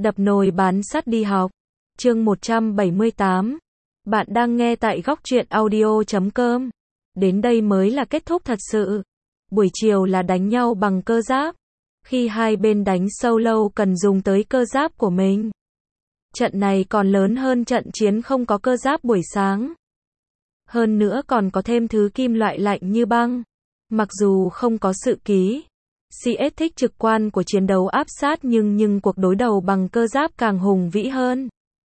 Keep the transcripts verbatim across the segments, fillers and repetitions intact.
Đập nồi bán sắt đi học. Chương một trăm bảy mươi tám. Bạn đang nghe tại góc truyện audio chấm com. Đến đây mới là kết thúc thật sự. Buổi chiều là đánh nhau bằng cơ giáp. Khi hai bên đánh sâu lâu cần dùng tới cơ giáp của mình. Trận này còn lớn hơn trận chiến không có cơ giáp buổi sáng. Hơn nữa còn có thêm thứ kim loại lạnh như băng. Mặc dù không có sự ký xê ét thích trực quan của chiến đấu áp sát nhưng nhưng cuộc đối đầu bằng cơ giáp càng hùng vĩ hơn.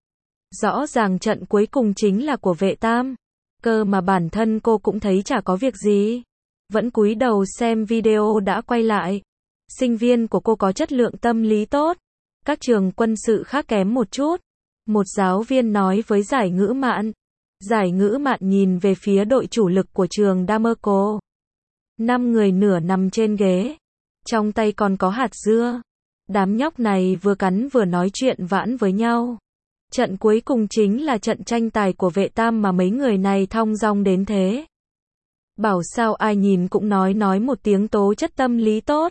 Rõ ràng trận cuối cùng chính là của Vệ Tam. Cơ mà bản thân cô cũng thấy chả có việc gì. Vẫn cúi đầu xem video đã quay lại. Sinh viên của cô có chất lượng tâm lý tốt. Các trường quân sự khác kém một chút. Một giáo viên nói với Giải Ngữ Mạn. Giải Ngữ Mạn nhìn về phía đội chủ lực của trường Damerco. Năm người nửa nằm trên ghế. Trong tay còn có hạt dưa. Đám nhóc này vừa cắn vừa nói chuyện vãn với nhau. Trận cuối cùng chính là trận tranh tài của Vệ Tam mà mấy người này thong dong đến thế. Bảo sao ai nhìn cũng nói nói một tiếng tố chất tâm lý tốt.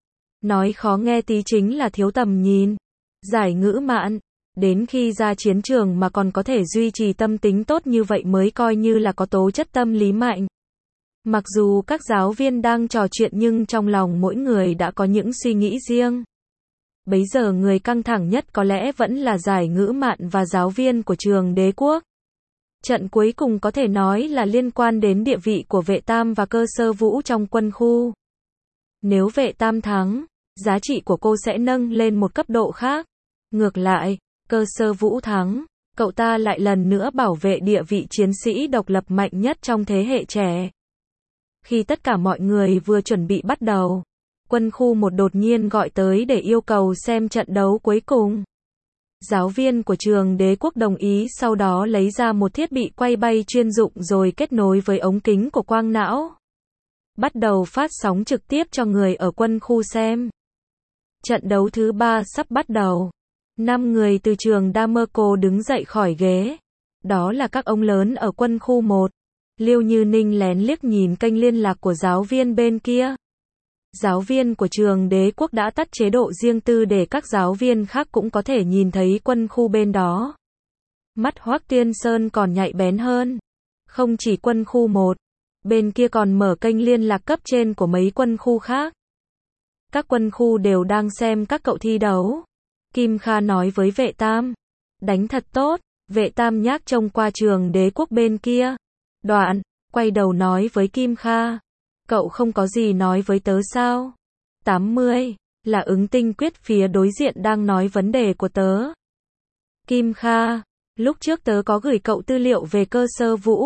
Nói khó nghe tí chính là thiếu tầm nhìn. Giải Ngữ Mạn, đến khi ra chiến trường mà còn có thể duy trì tâm tính tốt như vậy mới coi như là có tố chất tâm lý mạnh. Mặc dù các giáo viên đang trò chuyện nhưng trong lòng mỗi người đã có những suy nghĩ riêng. Bấy giờ người căng thẳng nhất có lẽ vẫn là Giải Ngữ Mạn và giáo viên của trường Đế Quốc. Trận cuối cùng có thể nói là liên quan đến địa vị của Vệ Tam và Cơ Sơ Vũ trong quân khu. Nếu Vệ Tam thắng, giá trị của cô sẽ nâng lên một cấp độ khác. Ngược lại, Cơ Sơ Vũ thắng, cậu ta lại lần nữa bảo vệ địa vị chiến sĩ độc lập mạnh nhất trong thế hệ trẻ. Khi tất cả mọi người vừa chuẩn bị bắt đầu, quân khu một đột nhiên gọi tới để yêu cầu xem trận đấu cuối cùng. Giáo viên của trường Đế Quốc đồng ý, sau đó lấy ra một thiết bị quay bay chuyên dụng rồi kết nối với ống kính của quang não. Bắt đầu phát sóng trực tiếp cho người ở quân khu xem. Trận đấu thứ ba sắp bắt đầu. Năm người từ trường Damerco đứng dậy khỏi ghế. Đó là các ông lớn ở quân khu một. Liêu Như Ninh lén liếc nhìn kênh liên lạc của giáo viên bên kia. Giáo viên của trường Đế Quốc đã tắt chế độ riêng tư để các giáo viên khác cũng có thể nhìn thấy quân khu bên đó. Mắt Hoắc Tiên Sơn còn nhạy bén hơn. Không chỉ quân khu một, bên kia còn mở kênh liên lạc cấp trên của mấy quân khu khác. Các quân khu đều đang xem các cậu thi đấu. Kim Kha nói với Vệ Tam. Đánh thật tốt. Vệ Tam nhác trông qua trường Đế Quốc bên kia. Đoạn, quay đầu nói với Kim Kha. Cậu không có gì nói với tớ sao? tám mươi, là Ứng Tinh Quyết phía đối diện đang nói vấn đề của tớ. Kim Kha, lúc trước tớ có gửi cậu tư liệu về Cơ Sơ Vũ.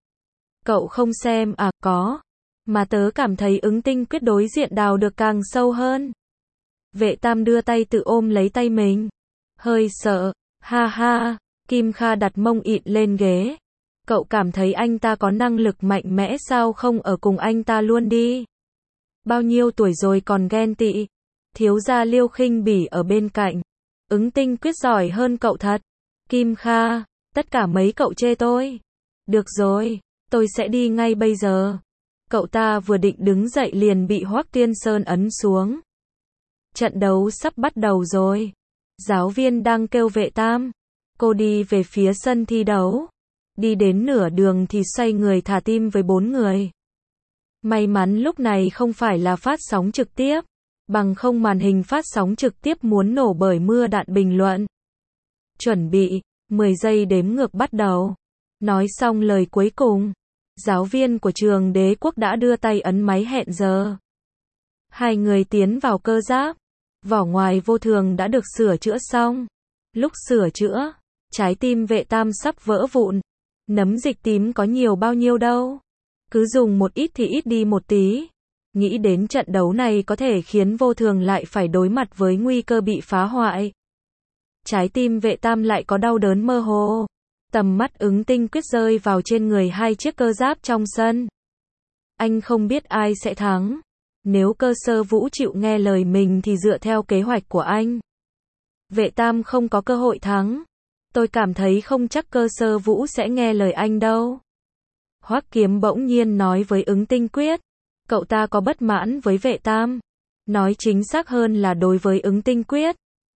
Cậu không xem à? Có. Mà tớ cảm thấy Ứng Tinh Quyết đối diện đào được càng sâu hơn. Vệ Tam đưa tay tự ôm lấy tay mình. Hơi sợ, ha ha. Kim Kha đặt mông ịn lên ghế. Cậu cảm thấy anh ta có năng lực mạnh mẽ sao không ở cùng anh ta luôn đi. Bao nhiêu tuổi rồi còn ghen tị. Thiếu gia Liêu Khinh Bỉ ở bên cạnh. Ứng Tinh Quyết giỏi hơn cậu thật. Kim Kha, tất cả mấy cậu chê tôi. Được rồi, tôi sẽ đi ngay bây giờ. Cậu ta vừa định đứng dậy liền bị Hoắc Tiên Sơn ấn xuống. Trận đấu sắp bắt đầu rồi. Giáo viên đang kêu Vệ Tam. Cô đi về phía sân thi đấu. Đi đến nửa đường thì xoay người thả tim với bốn người. May mắn lúc này không phải là phát sóng trực tiếp. Bằng không màn hình phát sóng trực tiếp muốn nổ bởi mưa đạn bình luận. Chuẩn bị, mười giây đếm ngược bắt đầu. Nói xong lời cuối cùng. Giáo viên của trường Đế Quốc đã đưa tay ấn máy hẹn giờ. Hai người tiến vào cơ giáp. Vỏ ngoài vô thường đã được sửa chữa xong. Lúc sửa chữa, trái tim Vệ Tam sắp vỡ vụn. Nấm dịch tím có nhiều bao nhiêu đâu. Cứ dùng một ít thì ít đi một tí. Nghĩ đến trận đấu này có thể khiến vô thường lại phải đối mặt với nguy cơ bị phá hoại. Trái tim Vệ Tam lại có đau đớn mơ hồ. Tầm mắt Ứng Tinh Quyết rơi vào trên người hai chiếc cơ giáp trong sân. Anh không biết ai sẽ thắng. Nếu Cơ Sơ Vũ chịu nghe lời mình thì dựa theo kế hoạch của anh, Vệ Tam không có cơ hội thắng. Tôi cảm thấy không chắc Cơ Sơ Vũ sẽ nghe lời anh đâu. Hoắc Kiếm bỗng nhiên nói với Ứng Tinh Quyết. Cậu ta có bất mãn với Vệ Tam. Nói chính xác hơn là đối với Ứng Tinh Quyết.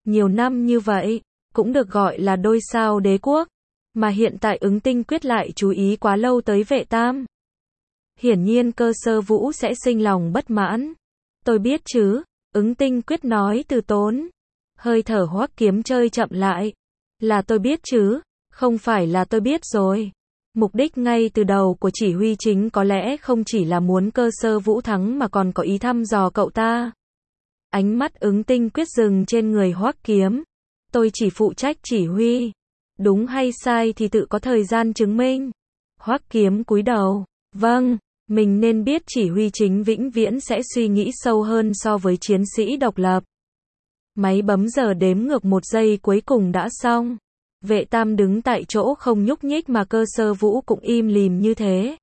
Nhiều năm như vậy, cũng được gọi là đôi sao đế quốc, mà hiện tại Ứng Tinh Quyết lại chú ý quá lâu tới Vệ Tam. Hiển nhiên Cơ Sơ Vũ sẽ sinh lòng bất mãn. Tôi biết chứ, Ứng Tinh Quyết nói từ tốn. Hơi thở Hoắc Kiếm chơi chậm lại. Là tôi biết chứ, không phải là tôi biết rồi. Mục đích ngay từ đầu của chỉ huy chính có lẽ không chỉ là muốn Cơ Sơ Vũ thắng mà còn có ý thăm dò cậu ta. Ánh mắt Ứng Tinh Quyết dừng trên người Hoắc Kiếm. Tôi chỉ phụ trách chỉ huy. Đúng hay sai thì tự có thời gian chứng minh. Hoắc Kiếm cúi đầu. Vâng, mình nên biết chỉ huy chính vĩnh viễn sẽ suy nghĩ sâu hơn so với chiến sĩ độc lập. Máy bấm giờ đếm ngược một giây cuối cùng đã xong. Vệ Tam đứng tại chỗ không nhúc nhích mà Cơ Sơ Vũ cũng im lìm như thế.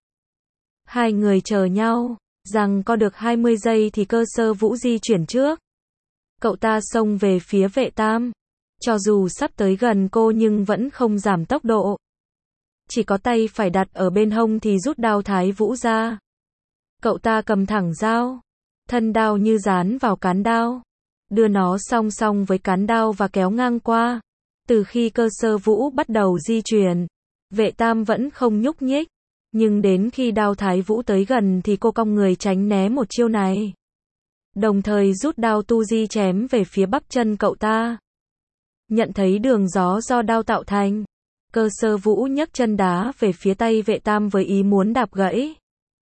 Hai người chờ nhau, rằng có được hai mươi giây thì Cơ Sơ Vũ di chuyển trước. Cậu ta xông về phía Vệ Tam. Cho dù sắp tới gần cô nhưng vẫn không giảm tốc độ. Chỉ có tay phải đặt ở bên hông thì rút đao Thái Vũ ra. Cậu ta cầm thẳng dao. Thân đao như dán vào cán đao. Đưa nó song song với cán đao và kéo ngang qua. Từ khi Cơ Sơ Vũ bắt đầu di chuyển, Vệ Tam vẫn không nhúc nhích. Nhưng đến khi đao Thái Vũ tới gần thì cô cong người tránh né một chiêu này. Đồng thời rút đao tu di chém về phía bắp chân cậu ta. Nhận thấy đường gió do đao tạo thành, Cơ Sơ Vũ nhấc chân đá về phía tay Vệ Tam với ý muốn đạp gãy.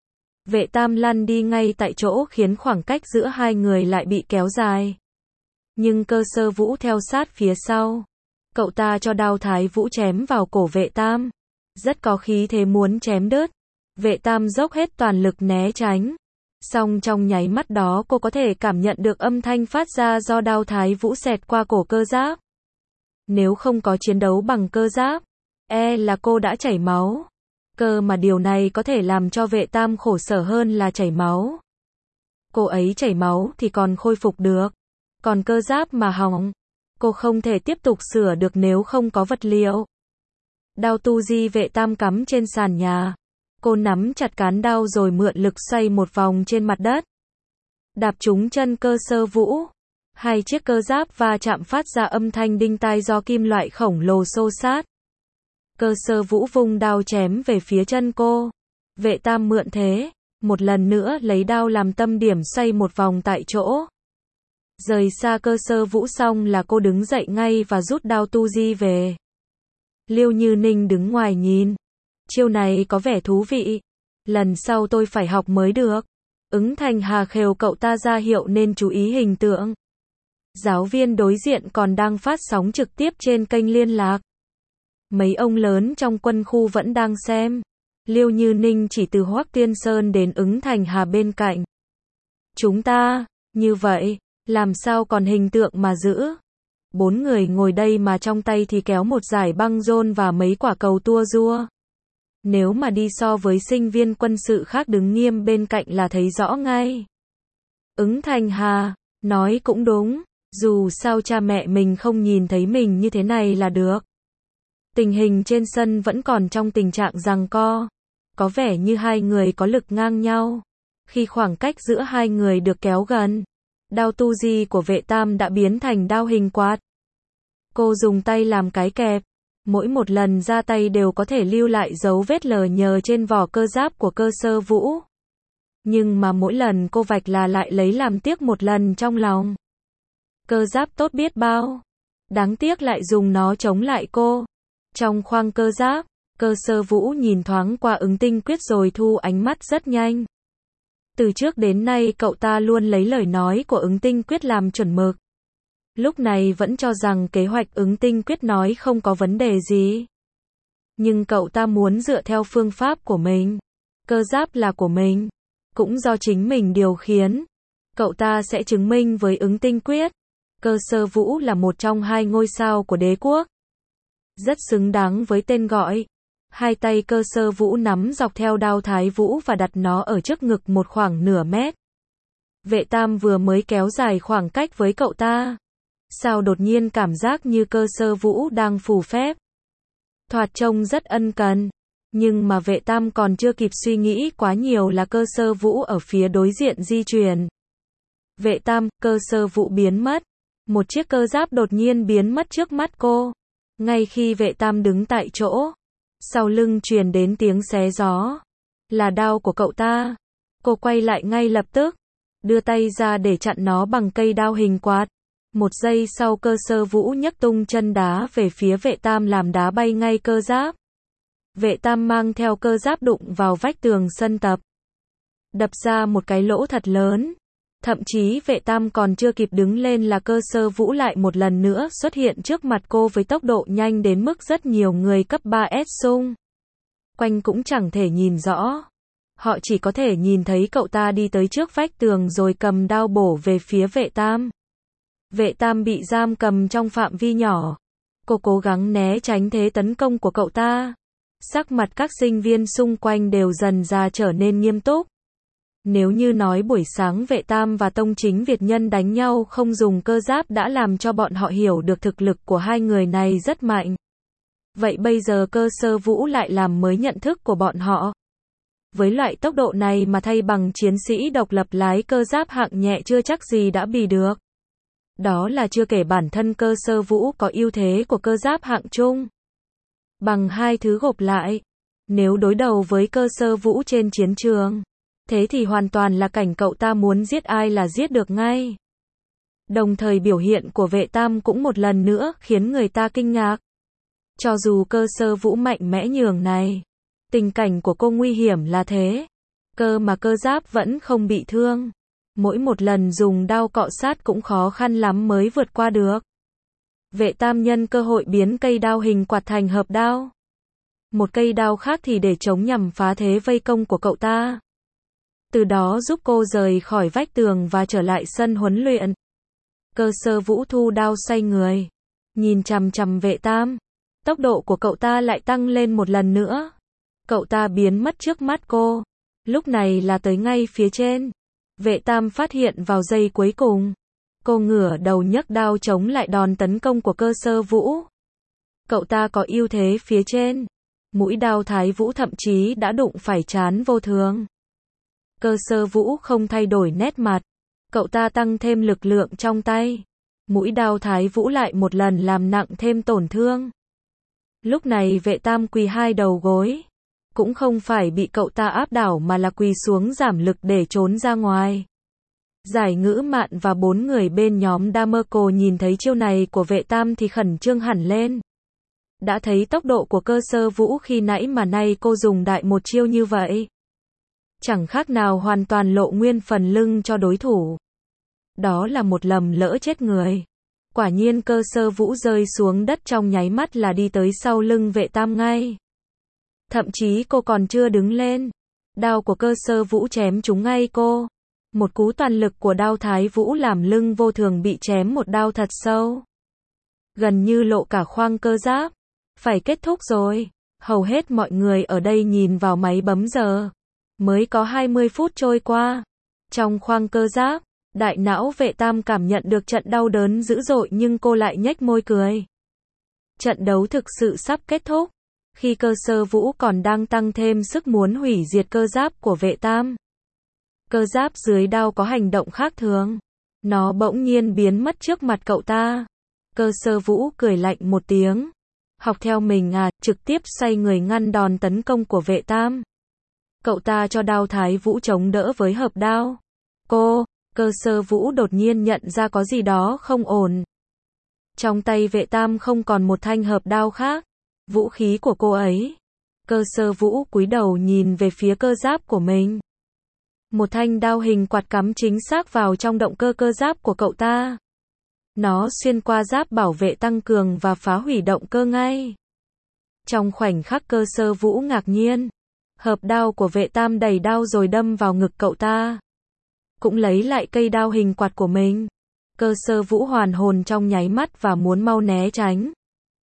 Vệ Tam lăn đi ngay tại chỗ khiến khoảng cách giữa hai người lại bị kéo dài. Nhưng Cơ Sơ Vũ theo sát phía sau. Cậu ta cho đao Thái Vũ chém vào cổ Vệ Tam. Rất có khí thế muốn chém đứt. Vệ Tam dốc hết toàn lực né tránh. Song trong nháy mắt đó cô có thể cảm nhận được âm thanh phát ra do đao Thái Vũ xẹt qua cổ cơ giáp. Nếu không có chiến đấu bằng cơ giáp, e là cô đã chảy máu. Cơ mà điều này có thể làm cho Vệ Tam khổ sở hơn là chảy máu. Cô ấy chảy máu thì còn khôi phục được. Còn cơ giáp mà hỏng, cô không thể tiếp tục sửa được nếu không có vật liệu. Đao tu di Vệ Tam cắm trên sàn nhà. Cô nắm chặt cán đao rồi mượn lực xoay một vòng trên mặt đất. Đạp trúng chân Cơ Sơ Vũ. Hai chiếc cơ giáp va chạm phát ra âm thanh đinh tai do kim loại khổng lồ xô sát. Cơ Sơ Vũ vung đao chém về phía chân cô. Vệ Tam mượn thế, một lần nữa lấy đao làm tâm điểm xoay một vòng tại chỗ. Rời xa Cơ Sơ Vũ xong là cô đứng dậy ngay và rút đao tu di về. Liêu Như Ninh đứng ngoài nhìn. Chiêu này có vẻ thú vị. Lần sau tôi phải học mới được. Ứng Thành Hà khều cậu ta ra hiệu nên chú ý hình tượng. Giáo viên đối diện còn đang phát sóng trực tiếp trên kênh liên lạc. Mấy ông lớn trong quân khu vẫn đang xem. Liêu Như Ninh chỉ từ Hoắc Tiên Sơn đến Ứng Thành Hà bên cạnh. Chúng ta, như vậy, làm sao còn hình tượng mà giữ? Bốn người ngồi đây mà trong tay thì kéo một dải băng rôn và mấy quả cầu tua rua. Nếu mà đi so với sinh viên quân sự khác đứng nghiêm bên cạnh là thấy rõ ngay. Ứng Thành Hà, nói cũng đúng, dù sao cha mẹ mình không nhìn thấy mình như thế này là được. Tình hình trên sân vẫn còn trong tình trạng giằng co. Có vẻ như hai người có lực ngang nhau. Khi khoảng cách giữa hai người được kéo gần, đao tu di của Vệ Tam đã biến thành đao hình quạt. Cô dùng tay làm cái kẹp. Mỗi một lần ra tay đều có thể lưu lại dấu vết lờ nhờ trên vỏ cơ giáp của Cơ Sơ Vũ. Nhưng mà mỗi lần cô vạch là lại lấy làm tiếc một lần trong lòng. Cơ giáp tốt biết bao. Đáng tiếc lại dùng nó chống lại cô. Trong khoang cơ giáp, Cơ Sơ Vũ nhìn thoáng qua Ứng Tinh Quyết rồi thu ánh mắt rất nhanh. Từ trước đến nay cậu ta luôn lấy lời nói của Ứng Tinh Quyết làm chuẩn mực. Lúc này vẫn cho rằng kế hoạch Ứng Tinh Quyết nói không có vấn đề gì. Nhưng cậu ta muốn dựa theo phương pháp của mình. Cơ giáp là của mình. Cũng do chính mình điều khiển. Cậu ta sẽ chứng minh với Ứng Tinh Quyết. Cơ Sơ Vũ là một trong hai ngôi sao của đế quốc. Rất xứng đáng với tên gọi. Hai tay Cơ Sơ Vũ nắm dọc theo đao Thái Vũ và đặt nó ở trước ngực một khoảng nửa mét. Vệ Tam vừa mới kéo dài khoảng cách với cậu ta. Sao đột nhiên cảm giác như Cơ Sơ Vũ đang phù phép. Thoạt trông rất ân cần. Nhưng mà Vệ Tam còn chưa kịp suy nghĩ quá nhiều là Cơ Sơ Vũ ở phía đối diện di chuyển. Vệ Tam, Cơ Sơ Vũ biến mất. Một chiếc cơ giáp đột nhiên biến mất trước mắt cô. Ngay khi vệ tam đứng tại chỗ, sau lưng truyền đến tiếng xé gió. Là đao của cậu ta. Cô quay lại ngay lập tức, đưa tay ra để chặn nó bằng cây đao hình quạt. Một giây sau Cơ Sơ Vũ nhấc tung chân đá về phía vệ tam làm đá bay ngay cơ giáp. Vệ tam mang theo cơ giáp đụng vào vách tường sân tập. Đập ra một cái lỗ thật lớn. Thậm chí vệ tam còn chưa kịp đứng lên là Cơ Sơ Vũ lại một lần nữa xuất hiện trước mặt cô với tốc độ nhanh đến mức rất nhiều người cấp ba S xung quanh cũng chẳng thể nhìn rõ. Họ chỉ có thể nhìn thấy cậu ta đi tới trước vách tường rồi cầm đao bổ về phía vệ tam. Vệ tam bị giam cầm trong phạm vi nhỏ. Cô cố gắng né tránh thế tấn công của cậu ta. Sắc mặt các sinh viên xung quanh đều dần ra trở nên nghiêm túc. Nếu như nói buổi sáng vệ tam và Tông Chính Việt Nhân đánh nhau không dùng cơ giáp đã làm cho bọn họ hiểu được thực lực của hai người này rất mạnh. Vậy bây giờ Cơ Sơ Vũ lại làm mới nhận thức của bọn họ. Với loại tốc độ này mà thay bằng chiến sĩ độc lập lái cơ giáp hạng nhẹ chưa chắc gì đã bì được. Đó là chưa kể bản thân Cơ Sơ Vũ có ưu thế của cơ giáp hạng trung. Bằng hai thứ gộp lại, nếu đối đầu với Cơ Sơ Vũ trên chiến trường, thế thì hoàn toàn là cảnh cậu ta muốn giết ai là giết được ngay. Đồng thời biểu hiện của vệ tam cũng một lần nữa khiến người ta kinh ngạc. Cho dù Cơ Sơ Vũ mạnh mẽ nhường này, tình cảnh của cô nguy hiểm là thế, cơ mà cơ giáp vẫn không bị thương. Mỗi một lần dùng đao cọ sát cũng khó khăn lắm mới vượt qua được. Vệ tam nhân cơ hội biến cây đao hình quạt thành hợp đao. Một cây đao khác thì để chống nhằm phá thế vây công của cậu ta. Từ đó giúp cô rời khỏi vách tường và trở lại sân huấn luyện. Cơ Sơ Vũ thu đao xoay người, nhìn chằm chằm vệ tam. Tốc độ của cậu ta lại tăng lên một lần nữa. Cậu ta biến mất trước mắt cô. Lúc này là tới ngay phía trên. Vệ tam phát hiện vào giây cuối cùng. Cô ngửa đầu nhấc đao chống lại đòn tấn công của Cơ Sơ Vũ. Cậu ta có ưu thế phía trên. Mũi đao Thái Vũ thậm chí đã đụng phải trán vô thường. Cơ Sơ Vũ không thay đổi nét mặt. Cậu ta tăng thêm lực lượng trong tay. Mũi đao Thái Vũ lại một lần làm nặng thêm tổn thương. Lúc này vệ tam quỳ hai đầu gối. Cũng không phải bị cậu ta áp đảo mà là quỳ xuống giảm lực để trốn ra ngoài. Giải Ngữ Mạn và bốn người bên nhóm Damerco nhìn thấy chiêu này của vệ tam thì khẩn trương hẳn lên. Đã thấy tốc độ của Cơ Sơ Vũ khi nãy mà nay cô dùng đại một chiêu như vậy. Chẳng khác nào hoàn toàn lộ nguyên phần lưng cho đối thủ. Đó là một lầm lỡ chết người. Quả nhiên Cơ Sơ Vũ rơi xuống đất trong nháy mắt là đi tới sau lưng vệ tam ngay. Thậm chí cô còn chưa đứng lên. Đao của Cơ Sơ Vũ chém trúng ngay cô. Một cú toàn lực của đao Thái Vũ làm lưng vô thường bị chém một đao thật sâu. Gần như lộ cả khoang cơ giáp. Phải kết thúc rồi. Hầu hết mọi người ở đây nhìn vào máy bấm giờ. Mới có hai mươi phút trôi qua. Trong khoang cơ giáp, đại não vệ tam cảm nhận được trận đau đớn dữ dội nhưng cô lại nhếch môi cười. Trận đấu thực sự sắp kết thúc. Khi Cơ Sơ Vũ còn đang tăng thêm sức muốn hủy diệt cơ giáp của vệ tam. Cơ giáp dưới đao có hành động khác thường. Nó bỗng nhiên biến mất trước mặt cậu ta. Cơ Sơ Vũ cười lạnh một tiếng. Học theo mình à, trực tiếp xoay người ngăn đòn tấn công của vệ tam. Cậu ta cho đao Thái Vũ chống đỡ với hợp đao. Cô, Cơ Sơ Vũ đột nhiên nhận ra có gì đó không ổn. Trong tay vệ tam không còn một thanh hợp đao khác. Vũ khí của cô ấy. Cơ Sơ Vũ cúi đầu nhìn về phía cơ giáp của mình. Một thanh đao hình quạt cắm chính xác vào trong động cơ cơ giáp của cậu ta. Nó xuyên qua giáp bảo vệ tăng cường và phá hủy động cơ ngay. Trong khoảnh khắc Cơ Sơ Vũ ngạc nhiên. Hợp đao của vệ tam đẩy đao rồi đâm vào ngực cậu ta. Cũng lấy lại cây đao hình quạt của mình. Cơ Sơ Vũ hoàn hồn trong nháy mắt và muốn mau né tránh.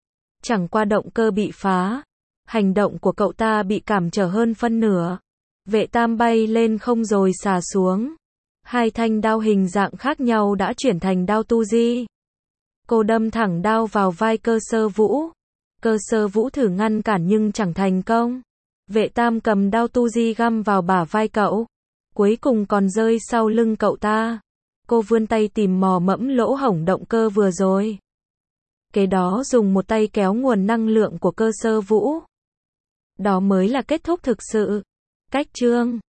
Chẳng qua động cơ bị phá. Hành động của cậu ta bị cản trở hơn phân nửa. Vệ tam bay lên không rồi xà xuống. Hai thanh đao hình dạng khác nhau đã chuyển thành đao tu di. Cô đâm thẳng đao vào vai Cơ Sơ Vũ. Cơ Sơ Vũ thử ngăn cản nhưng chẳng thành công. Vệ tam cầm đao tu di găm vào bả vai cậu. Cuối cùng còn rơi sau lưng cậu ta. Cô vươn tay tìm mò mẫm lỗ hổng động cơ vừa rồi. Kế đó dùng một tay kéo nguồn năng lượng của cơ sơ vũ. Đó mới là kết thúc thực sự. Cách chương